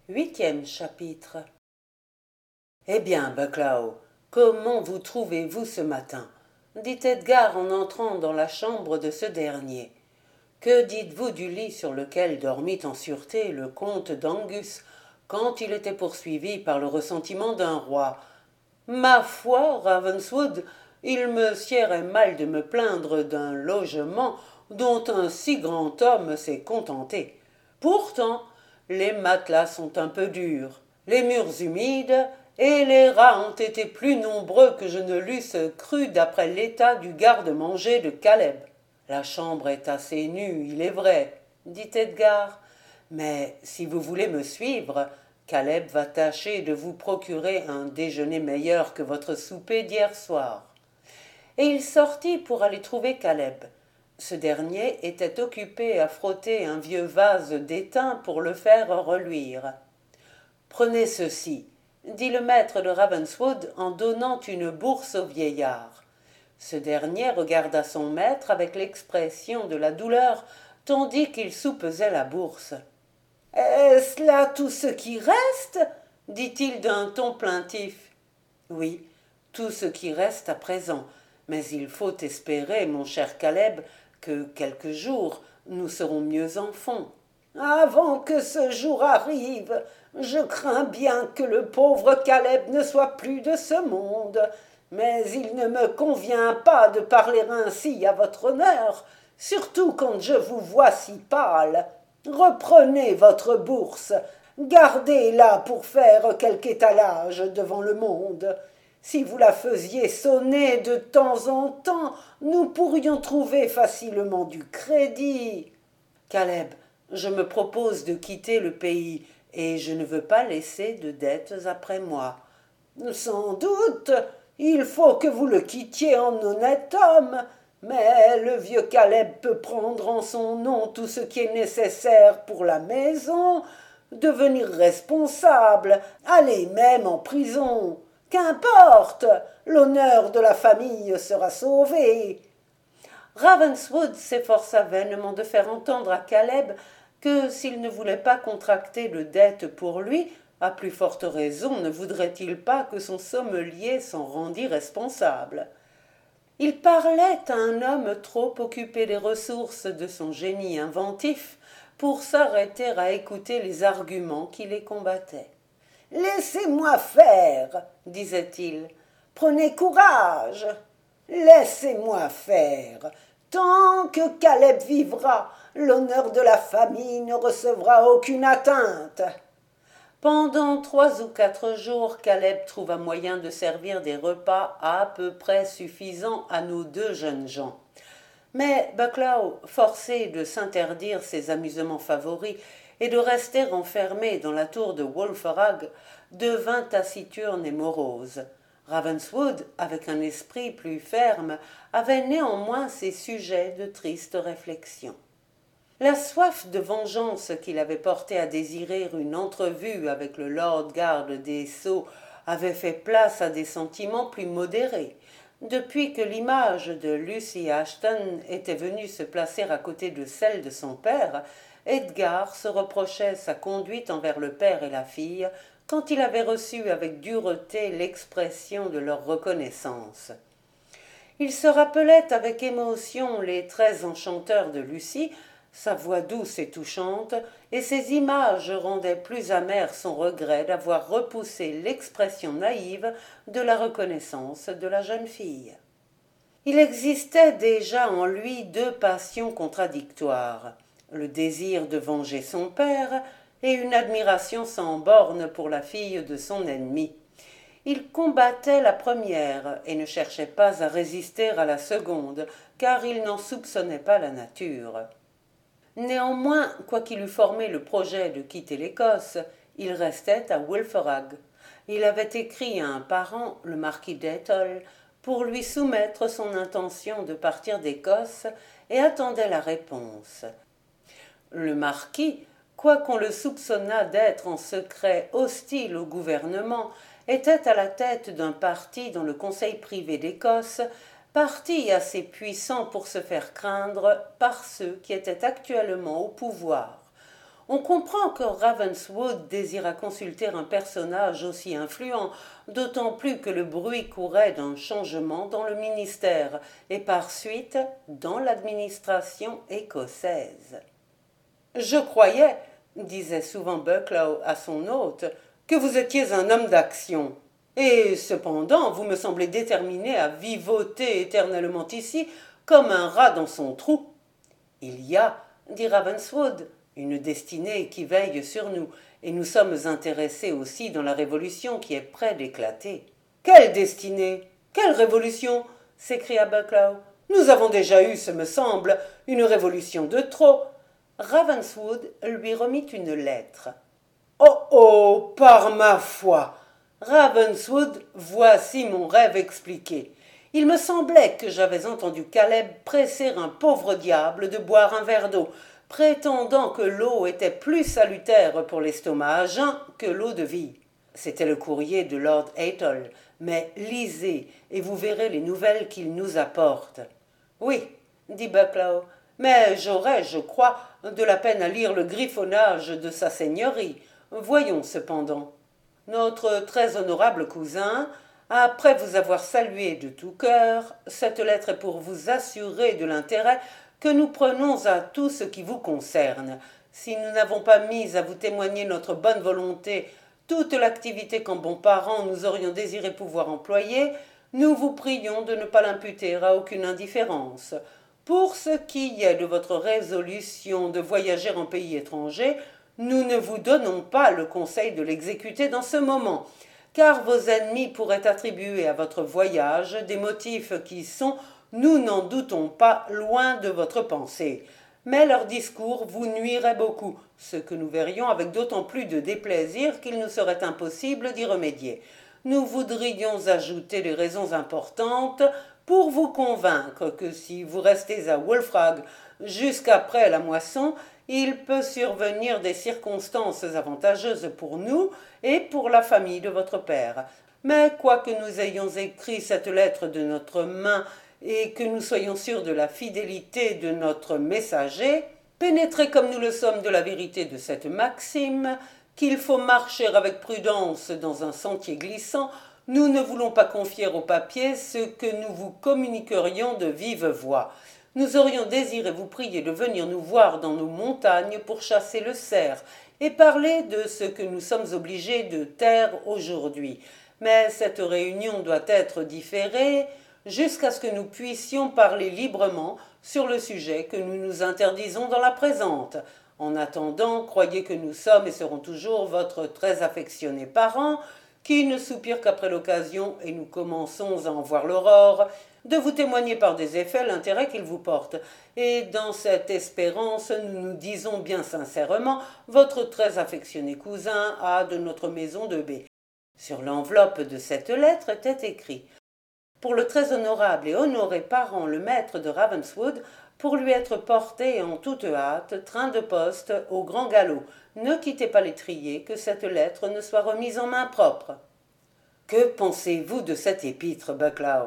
Huitième chapitre. Eh bien, Bucklaw, comment vous trouvez-vous ce matin? Dit Edgar en entrant dans la chambre de ce dernier. Que dites-vous du lit sur lequel dormit en sûreté le comte d'Angus quand il était poursuivi par le ressentiment d'un roi? Ma foi, Ravenswood, il me siérait mal de me plaindre d'un logement dont un si grand homme s'est contenté. Pourtant, les matelas sont un peu durs, les murs humides, et les rats ont été plus nombreux que je ne l'eusse cru d'après l'état du garde-manger de Caleb. La chambre est assez nue, il est vrai, dit Edgar, mais si vous voulez me suivre, Caleb va tâcher de vous procurer un déjeuner meilleur que votre souper d'hier soir. Et il sortit pour aller trouver Caleb. Ce dernier était occupé à frotter un vieux vase d'étain pour le faire reluire. Prenez ceci, dit le maître de Ravenswood en donnant une bourse au vieillard. Ce dernier regarda son maître avec l'expression de la douleur, tandis qu'il soupesait la bourse. Est-ce là tout ce qui reste? Dit-il d'un ton plaintif. Oui, tout ce qui reste à présent, mais il faut espérer, mon cher Caleb, que quelques jours nous serons mieux en fond. Avant que ce jour arrive, je crains bien que le pauvre Caleb ne soit plus de ce monde. Mais il ne me convient pas de parler ainsi à votre honneur, surtout quand je vous vois si pâle. Reprenez votre bourse, gardez-la pour faire quelque étalage devant le monde. Si vous la faisiez sonner de temps en temps, nous pourrions trouver facilement du crédit. Caleb, je me propose de quitter le pays, et je ne veux pas laisser de dettes après moi. Sans doute, il faut que vous le quittiez en honnête homme, mais le vieux Caleb peut prendre en son nom tout ce qui est nécessaire pour la maison, devenir responsable, aller même en prison. Qu'importe, l'honneur de la famille sera sauvé. Ravenswood s'efforça vainement de faire entendre à Caleb que s'il ne voulait pas contracter de dettes pour lui, à plus forte raison ne voudrait-il pas que son sommelier s'en rendît responsable. Il parlait à un homme trop occupé des ressources de son génie inventif pour s'arrêter à écouter les arguments qui les combattaient. « Laissez-moi faire, disait-il. Prenez courage. Laissez-moi faire. Tant que Caleb vivra, l'honneur de la famille ne recevra aucune atteinte. » Pendant 3 ou 4 jours, Caleb trouva moyen de servir des repas à peu près suffisants à nos 2 jeunes gens. Mais Bucklaw, forcé de s'interdire ses amusements favoris et de rester enfermé dans la tour de Wulfrag, devint taciturne et morose. Ravenswood, avec un esprit plus ferme, avait néanmoins ses sujets de tristes réflexions. La soif de vengeance qui l'avait porté à désirer une entrevue avec le lord garde des Sceaux avait fait place à des sentiments plus modérés. Depuis que l'image de Lucy Ashton était venue se placer à côté de celle de son père, Edgar se reprochait sa conduite envers le père et la fille quand il avait reçu avec dureté l'expression de leur reconnaissance. Il se rappelait avec émotion les traits enchanteurs de Lucie, sa voix douce et touchante, et ces images rendaient plus amer son regret d'avoir repoussé l'expression naïve de la reconnaissance de la jeune fille. Il existait déjà en lui 2 passions contradictoires, le désir de venger son père et une admiration sans bornes pour la fille de son ennemi. Il combattait la première et ne cherchait pas à résister à la seconde, car il n'en soupçonnait pas la nature. Néanmoins, quoiqu'il eût formé le projet de quitter l'Écosse, il restait à Wulfrag. Il avait écrit à un parent, le marquis d'Ettal, pour lui soumettre son intention de partir d'Écosse et attendait la réponse. Le marquis, quoiqu'on le soupçonnât d'être en secret hostile au gouvernement, était à la tête d'un parti dans le conseil privé d'Écosse, parti assez puissant pour se faire craindre par ceux qui étaient actuellement au pouvoir. On comprend que Ravenswood désira consulter un personnage aussi influent, d'autant plus que le bruit courait d'un changement dans le ministère et par suite dans l'administration écossaise. Je croyais, disait souvent Bucklow à son hôte, que vous étiez un homme d'action. Et cependant, vous me semblez déterminé à vivoter éternellement ici comme un rat dans son trou. Il y a, dit Ravenswood, une destinée qui veille sur nous, et nous sommes intéressés aussi dans la révolution qui est près d'éclater. Quelle destinée? Quelle révolution? S'écria Bucklow. Nous avons déjà eu, ce me semble, une révolution de trop. Ravenswood lui remit une lettre. Oh oh, par ma foi! Ravenswood, voici mon rêve expliqué. Il me semblait que j'avais entendu Caleb presser un pauvre diable de boire un verre d'eau, prétendant que l'eau était plus salutaire pour l'estomac à jeun que l'eau de vie. C'était le courrier de Lord Athol, mais lisez et vous verrez les nouvelles qu'il nous apporte. Oui, dit Bucklow, mais j'aurais, je crois, de la peine à lire le griffonnage de sa seigneurie. Voyons cependant. Notre très honorable cousin, après vous avoir salué de tout cœur, cette lettre est pour vous assurer de l'intérêt que nous prenons à tout ce qui vous concerne. Si nous n'avons pas mis à vous témoigner notre bonne volonté toute l'activité qu'en bons parents nous aurions désiré pouvoir employer, nous vous prions de ne pas l'imputer à aucune indifférence. Pour ce qui est de votre résolution de voyager en pays étranger, nous ne vous donnons pas le conseil de l'exécuter dans ce moment, car vos ennemis pourraient attribuer à votre voyage des motifs qui sont, nous n'en doutons pas, loin de votre pensée. Mais leur discours vous nuirait beaucoup, ce que nous verrions avec d'autant plus de déplaisir qu'il nous serait impossible d'y remédier. Nous voudrions ajouter des raisons importantes pour vous convaincre que si vous restez à Wolfrag jusqu'après la moisson, il peut survenir des circonstances avantageuses pour nous et pour la famille de votre père. Mais quoique nous ayons écrit cette lettre de notre main et que nous soyons sûrs de la fidélité de notre messager, pénétrés comme nous le sommes de la vérité de cette maxime, qu'il faut marcher avec prudence dans un sentier glissant, nous ne voulons pas confier au papier ce que nous vous communiquerions de vive voix. Nous aurions désiré vous prier de venir nous voir dans nos montagnes pour chasser le cerf et parler de ce que nous sommes obligés de taire aujourd'hui. Mais cette réunion doit être différée jusqu'à ce que nous puissions parler librement sur le sujet que nous nous interdisons dans la présente. En attendant, croyez que nous sommes et serons toujours votre très affectionné parent, qui ne soupire qu'après l'occasion, et nous commençons à en voir l'aurore, de vous témoigner par des effets l'intérêt qu'il vous porte. Et dans cette espérance, nous nous disons bien sincèrement, votre très affectionné cousin A de notre maison de B. Sur l'enveloppe de cette lettre était écrit: pour le très honorable et honoré parent le maître de Ravenswood, pour lui être porté en toute hâte, train de poste, au grand galop. Ne quittez pas l'étrier, que cette lettre ne soit remise en main propre. Que pensez-vous de cette épître, Bucklow?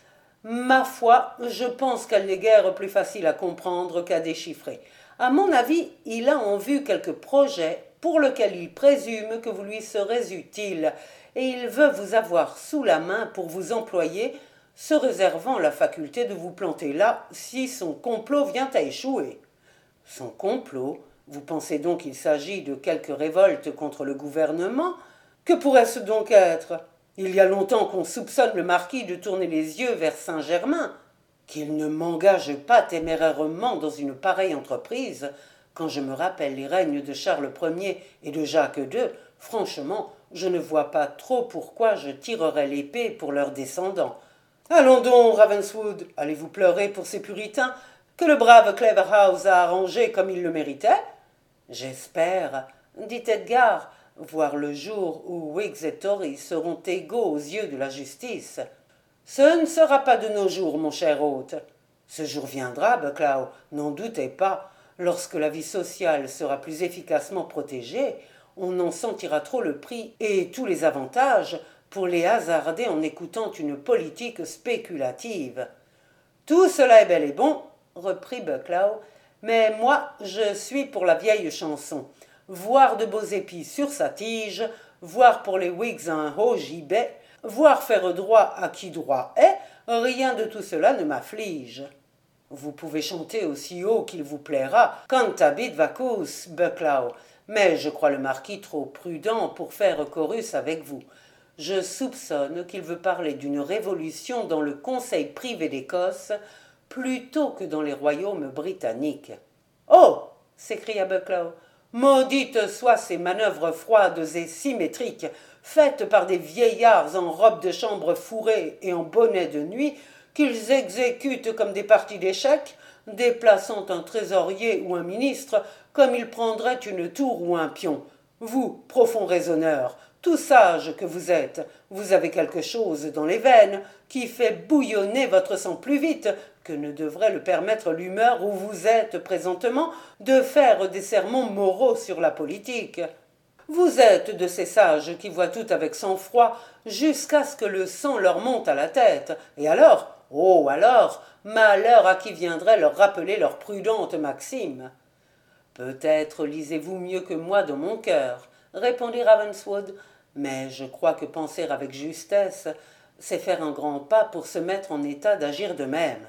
Ma foi, je pense qu'elle n'est guère plus facile à comprendre qu'à déchiffrer. À mon avis, il a en vue quelques projets pour lesquels il présume que vous lui serez utile, et il veut vous avoir sous la main pour vous employer, se réservant la faculté de vous planter là si son complot vient à échouer. Son complot? Vous pensez donc qu'il s'agit de quelque révolte contre le gouvernement? Que pourrait-ce donc être? Il y a longtemps qu'on soupçonne le marquis de tourner les yeux vers Saint-Germain. Qu'il ne m'engage pas témérairement dans une pareille entreprise. Quand je me rappelle les règnes de Charles Ier et de Jacques II, franchement, je ne vois pas trop pourquoi je tirerais l'épée pour leurs descendants. Allons donc, Ravenswood, allez-vous pleurer pour ces puritains que le brave Claverhouse a arrangés comme il le méritait? J'espère, dit Edgar, voir le jour où Whigs et Tories seront égaux aux yeux de la justice. Ce ne sera pas de nos jours, mon cher hôte. Ce jour viendra, Bucklow, n'en doutez pas. Lorsque la vie sociale sera plus efficacement protégée, on en sentira trop le prix et tous les avantages pour les hasarder en écoutant une politique spéculative. Tout cela est bel et bon, reprit Bucklow, mais moi je suis pour la vieille chanson. voir de beaux épis sur sa tige, voir pour les Whigs un haut gibet, voir faire droit à qui droit est, rien de tout cela ne m'afflige. Vous pouvez chanter aussi haut qu'il vous plaira, cantabit vacus, Bucklow, mais je crois le marquis trop prudent pour faire chorus avec vous. Je soupçonne qu'il veut parler d'une révolution dans le Conseil privé d'Écosse plutôt que dans les royaumes britanniques. « Oh !» s'écria Bucklow. « Maudites soient ces manœuvres froides et symétriques, faites par des vieillards en robe de chambre fourrée et en bonnet de nuit, qu'ils exécutent comme des parties d'échecs, déplaçant un trésorier ou un ministre comme ils prendraient une tour ou un pion. Vous, profond raisonneur, tout sage que vous êtes, vous avez quelque chose dans les veines qui fait bouillonner votre sang plus vite que ne devrait le permettre l'humeur où vous êtes présentement de faire des sermons moraux sur la politique. Vous êtes de ces sages qui voient tout avec sang-froid jusqu'à ce que le sang leur monte à la tête, et alors, oh alors, malheur à qui viendrait leur rappeler leur prudente maxime. Peut-être lisez-vous mieux que moi dans mon cœur, répondit Ravenswood, mais je crois que penser avec justesse, c'est faire un grand pas pour se mettre en état d'agir de même.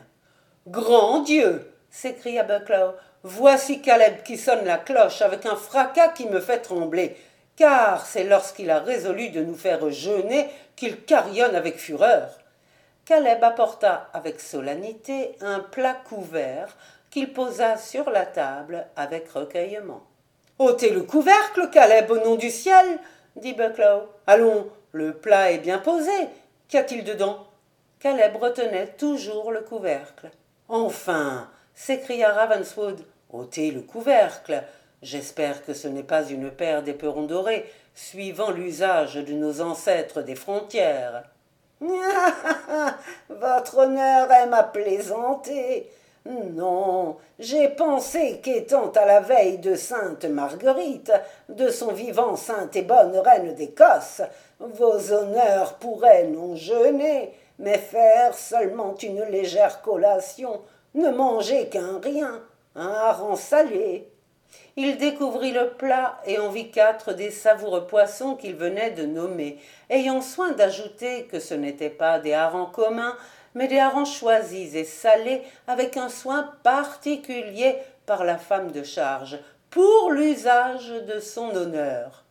Grand Dieu s'écria Bucklow, voici Caleb qui sonne la cloche avec un fracas qui me fait trembler, car c'est lorsqu'il a résolu de nous faire jeûner qu'il carillonne avec fureur. Caleb apporta avec solennité un plat couvert qu'il posa sur la table avec recueillement. « Ôtez le couvercle, Caleb, au nom du ciel !» dit Bucklow. « Allons, le plat est bien posé. Qu'y a-t-il dedans ?» Caleb retenait toujours le couvercle. « Enfin !» s'écria Ravenswood. « Ôtez le couvercle. J'espère que ce n'est pas une paire d'éperons dorés, suivant l'usage de nos ancêtres des frontières. » Votre honneur aime à plaisanter. Non, j'ai pensé qu'étant à la veille de Sainte Marguerite, de son vivant sainte et bonne reine d'Écosse, vos honneurs pourraient non jeûner, mais faire seulement une légère collation, ne manger qu'un rien, un hareng salé. Il découvrit le plat et en vit 4 des savoureux poissons qu'il venait de nommer, ayant soin d'ajouter que ce n'étaient pas des harengs communs, mais des harengs choisis et salés avec un soin particulier par la femme de charge, pour l'usage de son honneur.